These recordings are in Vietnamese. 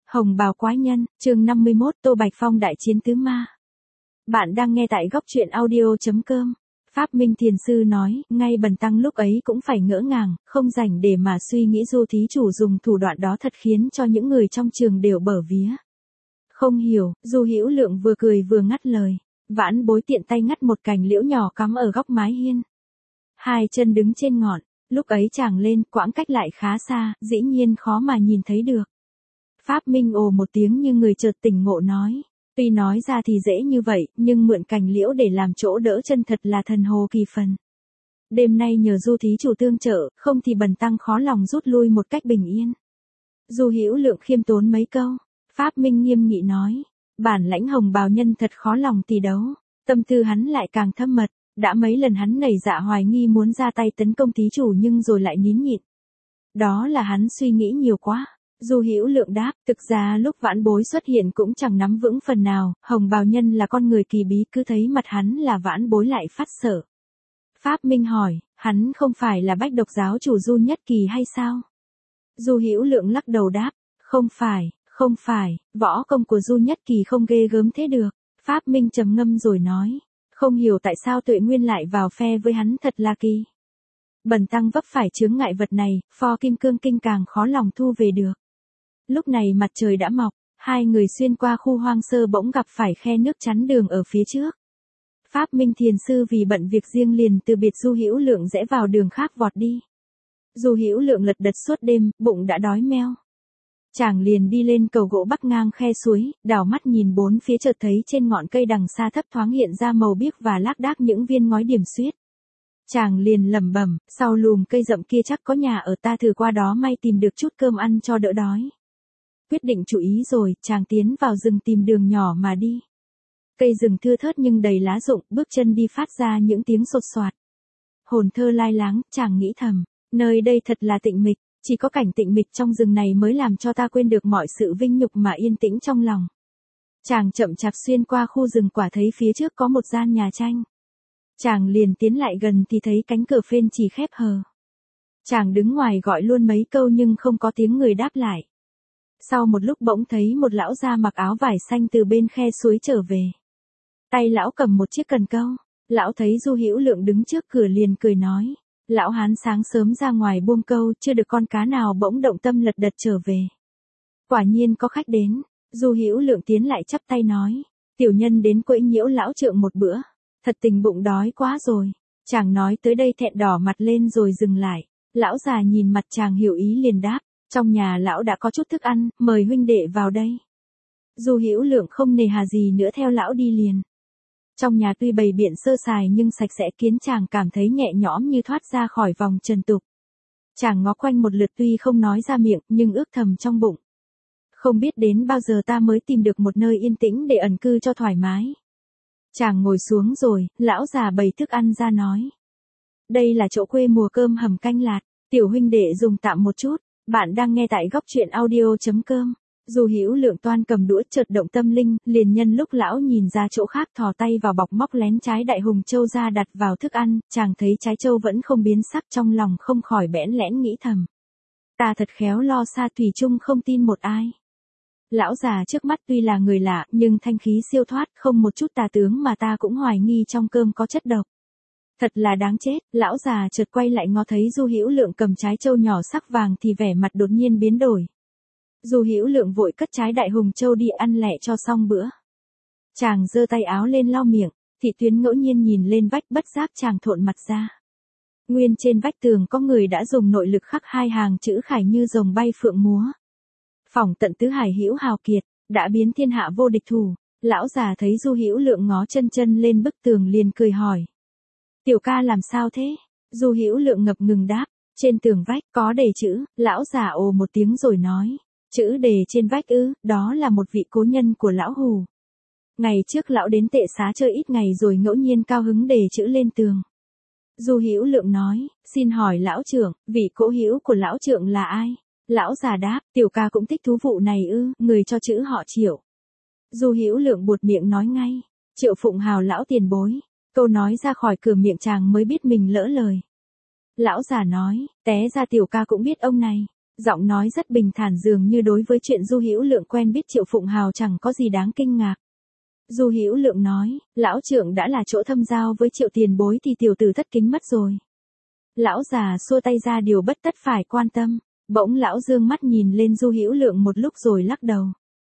Hồng bào quái nhân, chương 51, Tô Bạch Phong đại chiến tứ ma. Bạn đang nghe tại góc truyện audio.com. Pháp Minh Thiền Sư nói, ngay bần tăng lúc ấy cũng phải ngỡ ngàng, không rảnh để mà suy nghĩ Du thí chủ dùng thủ đoạn đó thật khiến cho những người trong trường đều bở vía. Không hiểu, Du Hữu Lượng vừa cười vừa ngắt lời. Vãn Bối tiện tay ngắt một cành liễu nhỏ cắm ở góc mái hiên. Hai chân đứng trên ngọn, lúc ấy chàng lên, quãng cách lại khá xa, dĩ nhiên khó mà nhìn thấy được. Pháp Minh ồ một tiếng như người chợt tỉnh ngộ nói. Tuy nói ra thì dễ như vậy, nhưng mượn cành liễu để làm chỗ đỡ chân thật là thần hồ kỳ phần. Đêm nay nhờ Du thí chủ tương trợ, không thì bần tăng khó lòng rút lui một cách bình yên. Du Hữu Lượng khiêm tốn mấy câu. Pháp Minh nghiêm nghị nói. Bản lãnh hồng bào nhân thật khó lòng tỷ đấu. Tâm tư hắn lại càng thâm mật. Đã mấy lần hắn nảy dạ hoài nghi muốn ra tay tấn công thí chủ nhưng rồi lại nín nhịn. Đó là hắn suy nghĩ nhiều quá. Du Hữu Lượng đáp, thực ra lúc Vãn Bối xuất hiện cũng chẳng nắm vững phần nào, hồng bào nhân là con người kỳ bí, cứ thấy mặt hắn là Vãn Bối lại phát sợ. Pháp Minh hỏi, hắn không phải là Bách Độc giáo chủ Du Nhất Kỳ hay sao? Du Hữu Lượng lắc đầu đáp, không phải, võ công của Du Nhất Kỳ không ghê gớm thế được. Pháp Minh trầm ngâm rồi nói, không hiểu tại sao Tuệ Nguyên lại vào phe với hắn thật là kỳ. Bần tăng vấp phải chướng ngại vật này, pho kim cương kinh càng khó lòng thu về được. Lúc này mặt trời đã mọc, hai người xuyên qua khu hoang sơ bỗng gặp phải khe nước chắn đường ở phía trước. Pháp Minh Thiền Sư vì bận việc riêng liền từ biệt Du Hữu Lượng rẽ vào đường khác vọt đi. Du Hữu Lượng lật đật suốt đêm, bụng đã đói meo. Chàng liền đi lên cầu gỗ bắc ngang khe suối, đảo mắt nhìn bốn phía chợt thấy trên ngọn cây đằng xa thấp thoáng hiện ra màu biếc và lác đác những viên ngói điểm xuyết. Chàng liền lẩm bẩm, sau lùm cây rậm kia chắc có nhà ở, ta thử qua đó may tìm được chút cơm ăn cho đỡ đói. Quyết định chủ ý rồi, chàng tiến vào rừng tìm đường nhỏ mà đi. Cây rừng thưa thớt nhưng đầy lá rụng, bước chân đi phát ra những tiếng sột soạt. Hồn thơ lai láng, chàng nghĩ thầm, nơi đây thật là tịnh mịch, chỉ có cảnh tịnh mịch trong rừng này mới làm cho ta quên được mọi sự vinh nhục mà yên tĩnh trong lòng. Chàng chậm chạp xuyên qua khu rừng, quả thấy phía trước có một gian nhà tranh. Chàng liền tiến lại gần thì thấy cánh cửa phên chỉ khép hờ. Chàng đứng ngoài gọi luôn mấy câu nhưng không có tiếng người đáp lại. Sau một lúc bỗng thấy một lão già mặc áo vải xanh từ bên khe suối trở về. Tay lão cầm một chiếc cần câu. Lão thấy Du Hữu Lượng đứng trước cửa liền cười nói. Lão hán sáng sớm ra ngoài buông câu, chưa được con cá nào bỗng động tâm lật đật trở về. Quả nhiên có khách đến. Du Hữu Lượng tiến lại chắp tay nói. Tiểu nhân đến quấy nhiễu lão trượng một bữa. Thật tình bụng đói quá rồi. Chàng nói tới đây thẹn đỏ mặt lên rồi dừng lại. Lão già nhìn mặt chàng hiểu ý liền đáp. Trong nhà lão đã có chút thức ăn, mời huynh đệ vào đây. Du Hữu Lượng không nề hà gì nữa theo lão đi liền. Trong nhà tuy bày biện sơ sài nhưng sạch sẽ khiến chàng cảm thấy nhẹ nhõm như thoát ra khỏi vòng trần tục. Chàng ngó quanh một lượt tuy không nói ra miệng nhưng ước thầm trong bụng. Không biết đến bao giờ ta mới tìm được một nơi yên tĩnh để ẩn cư cho thoải mái. Chàng ngồi xuống rồi, lão già bày thức ăn ra nói. Đây là chỗ quê mùa cơm hầm canh lạt, tiểu huynh đệ dùng tạm một chút. Bạn đang nghe tại góc truyện audio.com. Du Hữu Lượng toan cầm đũa chợt động tâm linh, liền nhân lúc lão nhìn ra chỗ khác thò tay vào bọc móc lén trái đại hùng châu ra đặt vào thức ăn, chàng thấy trái châu vẫn không biến sắc, trong lòng không khỏi bẽn lẽn nghĩ thầm. Ta thật khéo lo xa, thủy chung không tin một ai. Lão già trước mắt tuy là người lạ, nhưng thanh khí siêu thoát, không một chút tà tướng mà ta cũng hoài nghi trong cơm có chất độc. Thật là đáng chết, lão già chợt quay lại ngó thấy Du Hữu Lượng cầm trái châu nhỏ sắc vàng thì vẻ mặt đột nhiên biến đổi. Du Hữu Lượng vội cất trái đại hùng châu đi ăn lẹ cho xong bữa. Chàng giơ tay áo lên lau miệng, Thị Tuyến ngẫu nhiên nhìn lên vách, bất giác chàng thộn mặt ra. Nguyên trên vách tường có người đã dùng nội lực khắc hai hàng chữ khải như rồng bay phượng múa. Phỏng tận tứ hải hữu hào kiệt, đã biến thiên hạ vô địch thủ. Lão già thấy Du Hữu Lượng ngó chân chân lên bức tường liền cười hỏi. Tiểu ca làm sao thế? Du Hữu Lượng ngập ngừng đáp, trên tường vách có đề chữ. Lão già ồ một tiếng rồi nói, chữ đề trên vách ư? Đó là một vị cố nhân của lão Hù. Ngày trước lão đến Tệ Xá chơi ít ngày rồi ngẫu nhiên cao hứng đề chữ lên tường. Du Hữu Lượng nói, xin hỏi lão trưởng, vị cố hữu của lão trưởng là ai? Lão già đáp, tiểu ca cũng thích thú vụ này ư? Người cho chữ họ Triệu. Du Hữu Lượng buột miệng nói ngay, Triệu Phụng Hào lão tiền bối. Câu nói ra khỏi cửa miệng chàng mới biết mình lỡ lời. Lão già nói, té ra tiểu ca cũng biết ông này. Giọng nói rất bình thản dường như đối với chuyện Du Hữu Lượng quen biết Triệu Phụng Hào chẳng có gì đáng kinh ngạc. Du Hữu Lượng nói, lão trượng đã là chỗ thâm giao với Triệu tiền bối thì tiểu tử thất kính mất rồi. Lão già xua tay ra điều bất tất phải quan tâm, bỗng lão dương mắt nhìn lên Du Hữu Lượng một lúc rồi lắc đầu.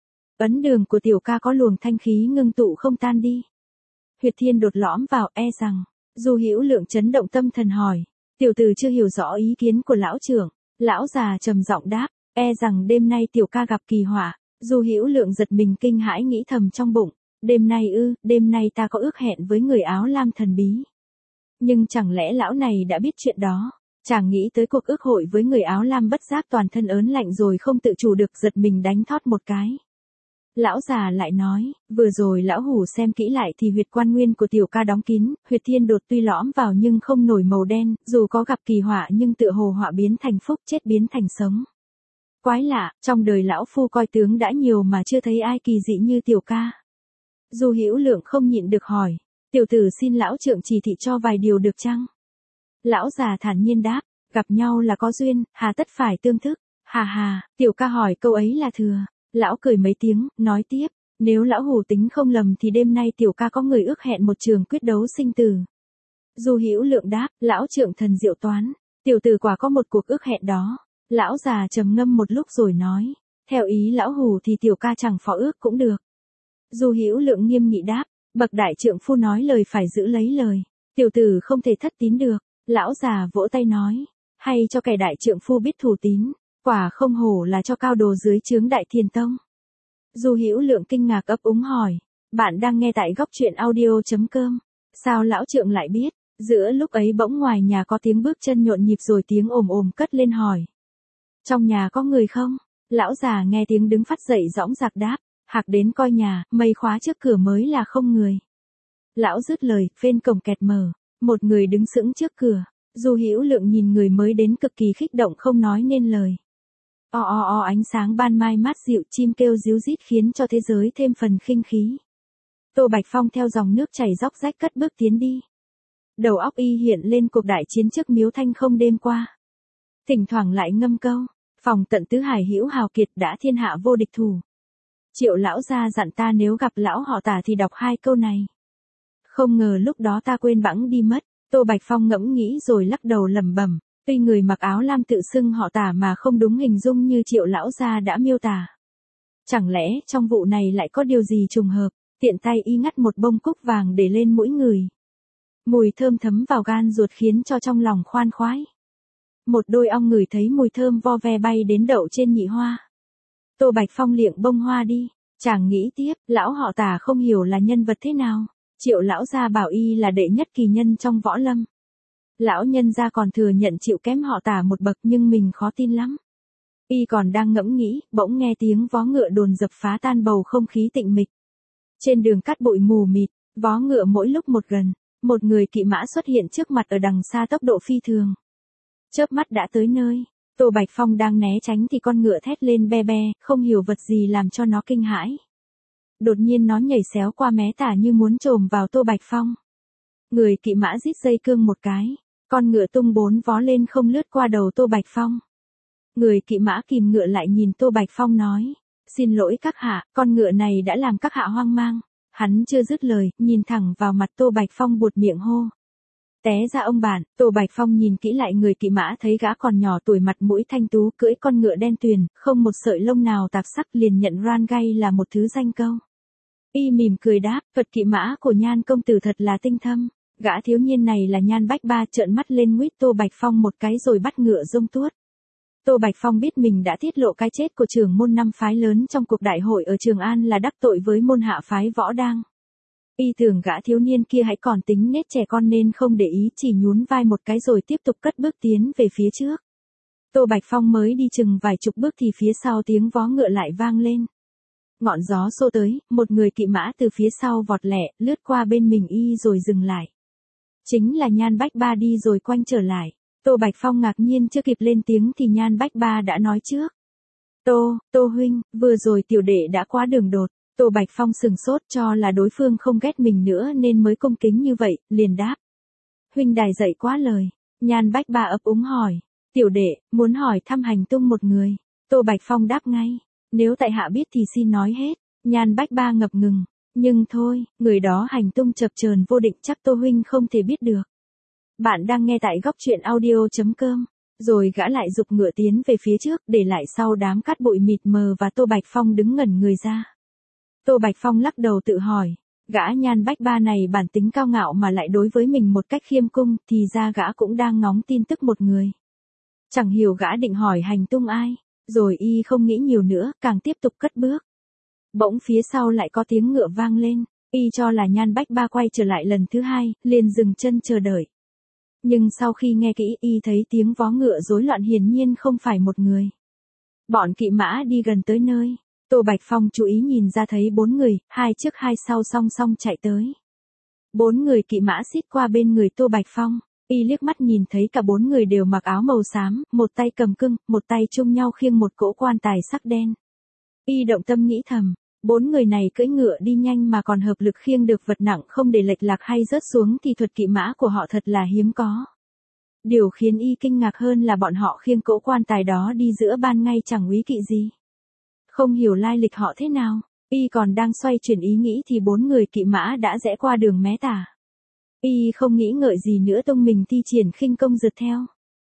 Ấn đường của tiểu ca có luồng thanh khí ngưng tụ không tan đi. Huyệt Thiên đột lõm vào e rằng, Du Hữu Lượng chấn động tâm thần hỏi, tiểu tử chưa hiểu rõ ý kiến của lão trưởng. Lão già trầm giọng đáp, e rằng đêm nay tiểu ca gặp kỳ họa. Du Hữu Lượng giật mình kinh hãi nghĩ thầm trong bụng, đêm nay đêm nay ta có ước hẹn với người áo lam thần bí. Nhưng chẳng lẽ lão này đã biết chuyện đó? Chàng nghĩ tới cuộc ước hội với người áo lam bất giác toàn thân ớn lạnh rồi không tự chủ được giật mình đánh thót một cái. Lão già lại nói, vừa rồi lão hủ xem kỹ lại thì huyệt quan nguyên của tiểu ca đóng kín, huyệt thiên đột tuy lõm vào nhưng không nổi màu đen, dù có gặp kỳ họa nhưng tựa hồ họa biến thành phúc, chết biến thành sống. Quái lạ, trong đời lão phu coi tướng đã nhiều mà chưa thấy ai kỳ dị như tiểu ca. Du Hữu Lượng không nhịn được hỏi, tiểu tử xin lão trượng chỉ thị cho vài điều được chăng? Lão già thản nhiên đáp, gặp nhau là có duyên, hà tất phải tương thức. Hà hà, tiểu ca hỏi câu ấy là thừa. Lão cười mấy tiếng, nói tiếp, nếu lão hủ tính không lầm thì đêm nay tiểu ca có người ước hẹn một trường quyết đấu sinh tử. Du Hữu Lượng đáp, lão trượng thần diệu toán, tiểu tử quả có một cuộc ước hẹn đó. Lão già trầm ngâm một lúc rồi nói, theo ý lão hủ thì tiểu ca chẳng phó ước cũng được. Du Hữu Lượng nghiêm nghị đáp, bậc đại trượng phu nói lời phải giữ lấy lời, tiểu tử không thể thất tín được. Lão già vỗ tay nói, hay cho kẻ đại trượng phu biết thủ tín. Quả không hổ là cho cao đồ dưới trướng Đại Thiền Tông. Du Hữu Lượng kinh ngạc ấp úng hỏi, bạn đang nghe tại góc truyện audio.com. Sao lão trượng lại biết? Giữa lúc ấy bỗng ngoài nhà có tiếng bước chân nhộn nhịp rồi tiếng ồm ồm cất lên hỏi. Trong nhà có người không? Lão già nghe tiếng đứng phắt dậy dõng dạc đáp, hạc đến coi nhà, mây khóa trước cửa mới là không người. Lão dứt lời, phên cổng kẹt mở, một người đứng sững trước cửa. Du Hữu Lượng nhìn người mới đến cực kỳ kích động không nói nên lời. Ánh sáng ban mai mát dịu, chim kêu ríu rít khiến cho thế giới thêm phần khinh khí. Tô Bạch Phong theo dòng nước chảy róc rách cất bước tiến đi. Đầu óc y hiện lên cuộc đại chiến trước Miếu Thanh Không đêm qua. Thỉnh thoảng lại ngâm câu, phòng tận tứ hải hữu hào kiệt đã thiên hạ vô địch thủ. Triệu lão gia dặn ta nếu gặp lão họ Tả thì đọc hai câu này. Không ngờ lúc đó ta quên bẵng đi mất. Tô Bạch Phong ngẫm nghĩ rồi lắc đầu lẩm bẩm. Tuy người mặc áo lam tự xưng họ Tả mà không đúng hình dung như Triệu lão gia đã miêu tả. Chẳng lẽ trong vụ này lại có điều gì trùng hợp, tiện tay y ngắt một bông cúc vàng để lên mũi người. Mùi thơm thấm vào gan ruột khiến cho trong lòng khoan khoái. Một đôi ong ngửi thấy mùi thơm vo ve bay đến đậu trên nhị hoa. Tô Bạch Phong liệng bông hoa đi, chàng nghĩ tiếp, lão họ Tả không hiểu là nhân vật thế nào. Triệu lão gia bảo y là đệ nhất kỳ nhân trong võ lâm. Lão nhân gia còn thừa nhận chịu kém họ Tả một bậc nhưng mình khó tin lắm. Y còn đang ngẫm nghĩ, bỗng nghe tiếng vó ngựa đồn dập phá tan bầu không khí tĩnh mịch. Trên đường cát bụi mù mịt, vó ngựa mỗi lúc một gần, một người kỵ mã xuất hiện trước mặt ở đằng xa tốc độ phi thường. Chớp mắt đã tới nơi, Tô Bạch Phong đang né tránh thì con ngựa thét lên be be, không hiểu vật gì làm cho nó kinh hãi. Đột nhiên nó nhảy xéo qua mé tả như muốn chồm vào Tô Bạch Phong. Người kỵ mã rít dây cương một cái, con ngựa tung bốn vó lên không lướt qua đầu Tô Bạch Phong. Người kỵ mã kìm ngựa lại nhìn Tô Bạch Phong nói, xin lỗi các hạ, con ngựa này đã làm các hạ hoang mang. Hắn chưa dứt lời, nhìn thẳng vào mặt Tô Bạch Phong buột miệng hô. Té ra ông bạn. Tô Bạch Phong nhìn kỹ lại người kỵ mã thấy gã còn nhỏ tuổi, mặt mũi thanh tú, cưỡi con ngựa đen tuyền, không một sợi lông nào tạp sắc, liền nhận Ran Gay là một thứ danh câu. Y mỉm cười đáp, vật kỵ mã của Nhan công tử thật là tinh thâm. Gã thiếu niên này là Nhan Bách Ba, trợn mắt lên nguýt Tô Bạch Phong một cái rồi bắt ngựa rông tuốt. Tô Bạch Phong biết mình đã tiết lộ cái chết của trưởng môn năm phái lớn trong cuộc đại hội ở Trường An là đắc tội với môn hạ phái Võ Đang. Y tưởng gã thiếu niên kia hãy còn tính nết trẻ con nên không để ý, chỉ nhún vai một cái rồi tiếp tục cất bước tiến về phía trước. Tô Bạch Phong mới đi chừng vài chục bước thì phía sau tiếng vó ngựa lại vang lên. Ngọn gió xô tới, một người kỵ mã từ phía sau vọt lẹ, lướt qua bên mình y rồi dừng lại. Chính là Nhan Bách Ba đi rồi quanh trở lại. Tô Bạch Phong ngạc nhiên chưa kịp lên tiếng thì Nhan Bách Ba đã nói trước. Tô huynh, vừa rồi tiểu đệ đã quá đường đột. Tô Bạch Phong sừng sốt cho là đối phương không ghét mình nữa nên mới cung kính như vậy, liền đáp. Huynh đài dạy quá lời. Nhan Bách Ba ấp úng hỏi. Tiểu đệ, muốn hỏi thăm hành tung một người. Tô Bạch Phong đáp ngay. Nếu tại hạ biết thì xin nói hết. Nhan Bách Ba ngập ngừng. Nhưng thôi, người đó hành tung chập chờn vô định chắc Tô huynh không thể biết được. Bạn đang nghe tại góc truyện audio.com. Rồi gã lại giục ngựa tiến về phía trước, để lại sau đám cát bụi mịt mờ và Tô Bạch Phong đứng ngẩn người ra. Tô Bạch Phong lắc đầu tự hỏi, gã Nhan Bách Ba này bản tính cao ngạo mà lại đối với mình một cách khiêm cung, thì ra gã cũng đang ngóng tin tức một người. Chẳng hiểu gã định hỏi hành tung ai, rồi y không nghĩ nhiều nữa, càng tiếp tục cất bước. Bỗng phía sau lại có tiếng ngựa vang lên, y cho là Nhan Bách Ba quay trở lại lần thứ hai, liền dừng chân chờ đợi. Nhưng sau khi nghe kỹ y thấy tiếng vó ngựa rối loạn hiển nhiên không phải một người. Bọn kỵ mã đi gần tới nơi, Tô Bạch Phong chú ý nhìn ra thấy 4 người, 2 trước 2 sau song song chạy tới. 4 người kỵ mã xít qua bên người Tô Bạch Phong, y liếc mắt nhìn thấy cả 4 người đều mặc áo màu xám, một tay cầm cưng, một tay chung nhau khiêng một cỗ quan tài sắc đen. Y động tâm nghĩ thầm, 4 người này cưỡi ngựa đi nhanh mà còn hợp lực khiêng được vật nặng không để lệch lạc hay rớt xuống thì thuật kỵ mã của họ thật là hiếm có. Điều khiến y kinh ngạc hơn là bọn họ khiêng cỗ quan tài đó đi giữa ban ngay chẳng úy kỵ gì. Không hiểu lai lịch họ thế nào, y còn đang xoay chuyển ý nghĩ thì 4 người kỵ mã đã rẽ qua đường mé tả. Y không nghĩ ngợi gì nữa tung mình thi triển khinh công rượt theo.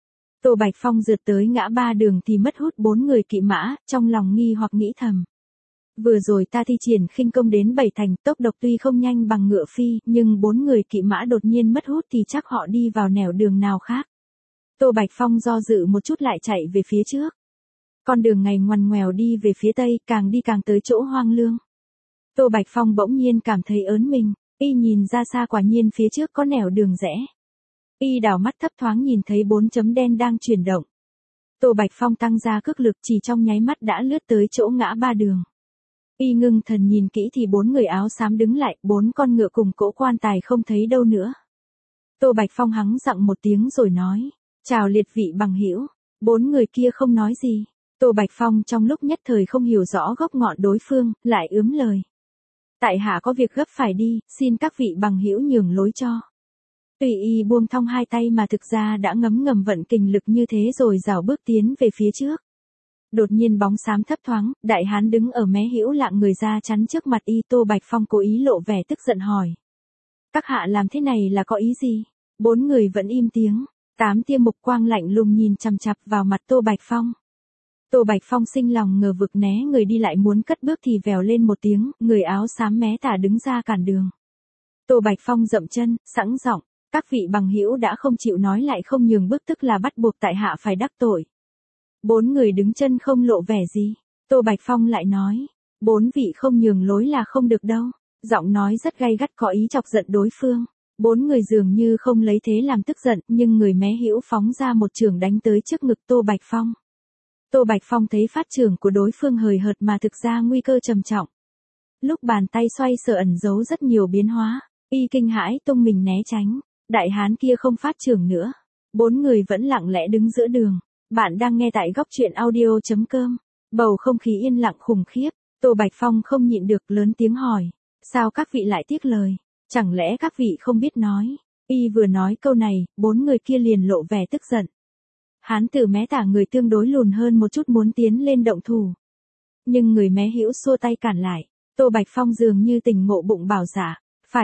Tô Bạch Phong rượt tới ngã ba đường thì mất hút 4 người kỵ mã, trong lòng nghi hoặc nghĩ thầm. Vừa rồi ta thi triển khinh công đến 7 thành, tốc độ tuy không nhanh bằng ngựa phi, nhưng 4 người kỵ mã đột nhiên mất hút thì chắc họ đi vào nẻo đường nào khác. Tô Bạch Phong do dự một chút lại chạy về phía trước. Con đường ngày ngoằn ngoèo đi về phía tây, càng đi càng tới chỗ hoang lương. Tô Bạch Phong bỗng nhiên cảm thấy ớn mình, y nhìn ra xa quả nhiên phía trước có nẻo đường rẽ. Y đảo mắt thấp thoáng nhìn thấy 4 chấm đen đang chuyển động. Tô Bạch Phong tăng ra cước lực chỉ trong nháy mắt đã lướt tới chỗ ngã ba đường. Y ngưng thần nhìn kỹ thì 4 người áo xám đứng lại, 4 con ngựa cùng cỗ quan tài không thấy đâu nữa. Tô Bạch Phong hắng giọng một tiếng rồi nói, chào liệt vị bằng hữu. 4 người kia không nói gì. Tô Bạch Phong trong lúc nhất thời không hiểu rõ gốc ngọn đối phương, lại ướm lời. Tại hạ có việc gấp phải đi, xin các vị bằng hữu nhường lối cho. Tùy y buông thong hai tay mà thực ra đã ngấm ngầm vận kình lực như thế rồi rảo bước tiến về phía trước. Đột nhiên bóng xám thấp thoáng, đại hán đứng ở mé hữu lạng người ra chắn trước mặt y. Tô Bạch Phong cố ý lộ vẻ tức giận hỏi. Các hạ làm thế này là có ý gì? 4 người vẫn im tiếng, 8 tia mục quang lạnh lùng nhìn chằm chằm vào mặt Tô Bạch Phong. Tô Bạch Phong sinh lòng ngờ vực né người đi lại muốn cất bước thì vèo lên một tiếng, người áo xám mé tả đứng ra cản đường. Tô Bạch Phong dậm chân, sẵn giọng, các vị bằng hữu đã không chịu nói lại không nhường bước tức là bắt buộc tại hạ phải đắc tội. 4 người đứng chân không lộ vẻ gì. Tô Bạch Phong lại nói, 4 vị không nhường lối là không được đâu. Giọng nói rất gay gắt có ý chọc giận đối phương. 4 người dường như không lấy thế làm tức giận, nhưng người mé hữu phóng ra một chưởng đánh tới trước ngực Tô Bạch Phong. Tô Bạch Phong thấy phát chưởng của đối phương hời hợt mà thực ra nguy cơ trầm trọng. Lúc bàn tay xoay sở ẩn giấu rất nhiều biến hóa, y kinh hãi tung mình né tránh. Đại hán kia không phát chưởng nữa. 4 người vẫn lặng lẽ đứng giữa đường. Bạn đang nghe tại góc truyện audio.com. Bầu không khí yên lặng khủng khiếp. Tô Bạch Phong không nhịn được lớn tiếng hỏi. Sao các vị lại tiếc lời? Chẳng lẽ các vị không biết nói? Y vừa nói câu này, 4 người kia liền lộ vẻ tức giận. Hán tử mé tả người tương đối lùn hơn một chút muốn tiến lên động thủ. Nhưng người mé hữu xua tay cản lại. Tô Bạch Phong dường như tỉnh ngộ bụng bảo dạ.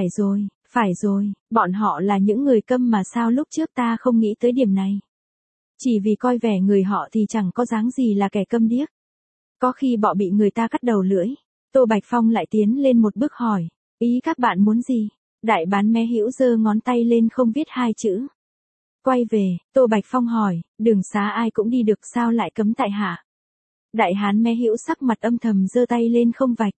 Phải rồi, bọn họ là những người câm mà sao lúc trước ta không nghĩ tới điểm này. Chỉ vì coi vẻ người họ thì chẳng có dáng gì là kẻ câm điếc. Có khi bọ bị người ta cắt đầu lưỡi. Tô Bạch Phong lại tiến lên một bước hỏi, ý các bạn muốn gì? Đại bán mé hữu giơ ngón tay lên không viết 2 chữ. Quay về, Tô Bạch Phong hỏi, đường xá ai cũng đi được sao lại cấm tại hạ? Đại hán mé hữu sắc mặt âm thầm giơ tay lên không vạch.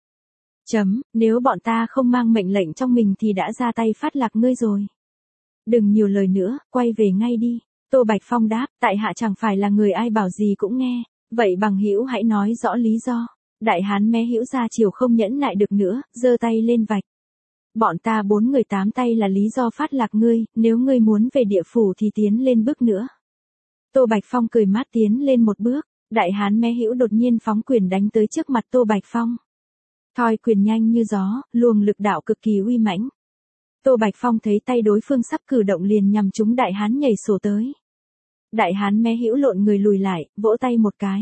Nếu bọn ta không mang mệnh lệnh trong mình thì đã ra tay phát lạc ngươi rồi. Đừng nhiều lời nữa, quay về ngay đi. Tô Bạch Phong đáp, tại hạ chẳng phải là người ai bảo gì cũng nghe, vậy bằng hữu hãy nói rõ lý do. Đại hán mé hữu ra chiều không nhẫn nại được nữa, giơ tay lên vạch. Bọn ta 4 người 8 tay là lý do phát lạc ngươi, nếu ngươi muốn về địa phủ thì tiến lên bước nữa. Tô Bạch Phong cười mát tiến lên một bước, đại hán mé hữu đột nhiên phóng quyền đánh tới trước mặt Tô Bạch Phong. Thoi quyền nhanh như gió, luồng lực đạo cực kỳ uy mãnh. Tô Bạch Phong thấy tay đối phương sắp cử động liền nhằm trúng đại hán nhảy sổ tới. Đại hán mé hữu lộn người lùi lại, vỗ tay một cái.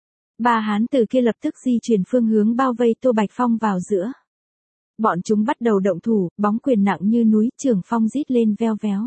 Ba hán tử kia lập tức di chuyển phương hướng bao vây Tô Bạch Phong vào giữa. Bọn chúng bắt đầu động thủ, bóng quyền nặng như núi, Trường Phong rít lên veo véo.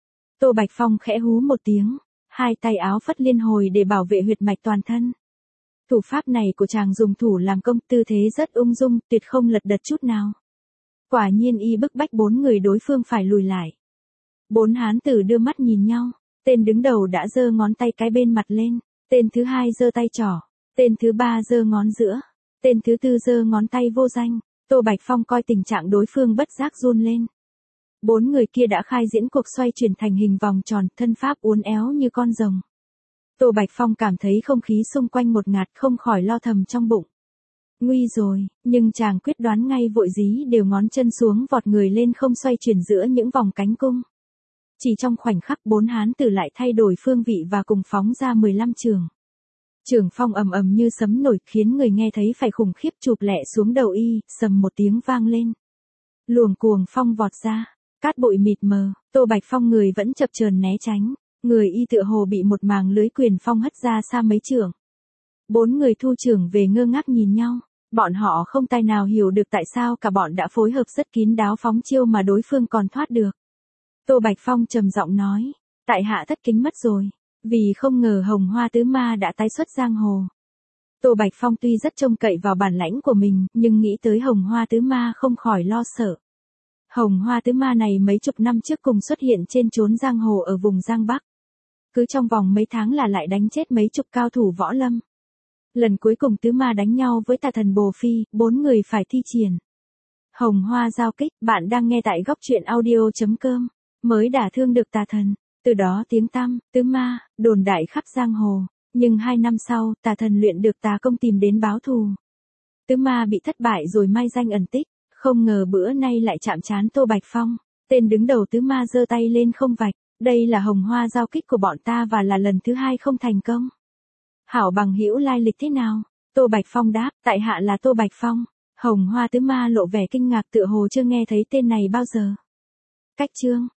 Tô Bạch Phong khẽ hú một tiếng, hai tay áo phất liên hồi để bảo vệ huyệt mạch toàn thân. Thủ pháp này của chàng dùng thủ làm công, tư thế rất ung dung, tuyệt không lật đật chút nào. Quả nhiên y bức bách bốn người đối phương phải lùi lại. Bốn hán tử đưa mắt nhìn nhau, tên đứng đầu đã giơ ngón tay cái bên mặt lên, tên thứ hai giơ tay trỏ, tên thứ ba giơ ngón giữa, tên thứ tư giơ ngón tay vô danh. Tô Bạch Phong coi tình trạng đối phương bất giác run lên. Bốn người kia đã khai diễn cuộc xoay chuyển thành hình vòng tròn, thân pháp uốn éo như con rồng. Tô Bạch Phong cảm thấy không khí xung quanh một ngạt, không khỏi lo thầm trong bụng. Nguy rồi, nhưng chàng quyết đoán ngay, vội dí đều ngón chân xuống, vọt người lên không, xoay chuyển giữa những vòng cánh cung. Chỉ trong khoảnh khắc, bốn hán tử lại thay đổi phương vị và cùng phóng ra 15 trường. Trường phong ầm ầm như sấm nổi, khiến người nghe thấy phải khủng khiếp, chụp lẹ xuống đầu y, sầm một tiếng vang lên. Luồng cuồng phong vọt ra, cát bụi mịt mờ, Tô Bạch Phong người vẫn chập chờn né tránh, người y tựa hồ bị một màng lưới quyền phong hất ra xa mấy trượng. Bốn người thu trưởng về ngơ ngác nhìn nhau, bọn họ không tài nào hiểu được tại sao cả bọn đã phối hợp rất kín đáo phóng chiêu mà đối phương còn thoát được. Tô Bạch Phong trầm giọng nói, tại hạ thất kính mất rồi, vì không ngờ Hồng Hoa Tứ Ma đã tái xuất giang hồ. Tô Bạch Phong tuy rất trông cậy vào bản lãnh của mình, nhưng nghĩ tới Hồng Hoa Tứ Ma không khỏi lo sợ. Hồng Hoa Tứ Ma này mấy chục năm trước cùng xuất hiện trên chốn giang hồ ở vùng Giang Bắc. Cứ trong vòng mấy tháng là lại đánh chết mấy chục cao thủ võ lâm. Lần cuối cùng Tứ Ma đánh nhau với tà thần Bồ Phi, 4 người phải thi triển Hồng Hoa giao kích. Bạn đang nghe tại góc truyện audio.com. Mới đả thương được tà thần, từ đó tiếng tăm Tứ Ma đồn đại khắp giang hồ. Nhưng 2 năm sau, tà thần luyện được tà công tìm đến báo thù. Tứ Ma bị thất bại rồi mai danh ẩn tích, không ngờ bữa nay lại chạm trán Tô Bạch Phong. Tên đứng đầu Tứ Ma giơ tay lên không vạch, đây là Hồng Hoa giao kích của bọn ta và là lần thứ 2 không thành công. Hảo bằng hữu lai lịch thế nào? Tô Bạch Phong đáp, tại hạ là Tô Bạch Phong. Hồng Hoa Tứ Ma lộ vẻ kinh ngạc, tựa hồ chưa nghe thấy tên này bao giờ. Cách chương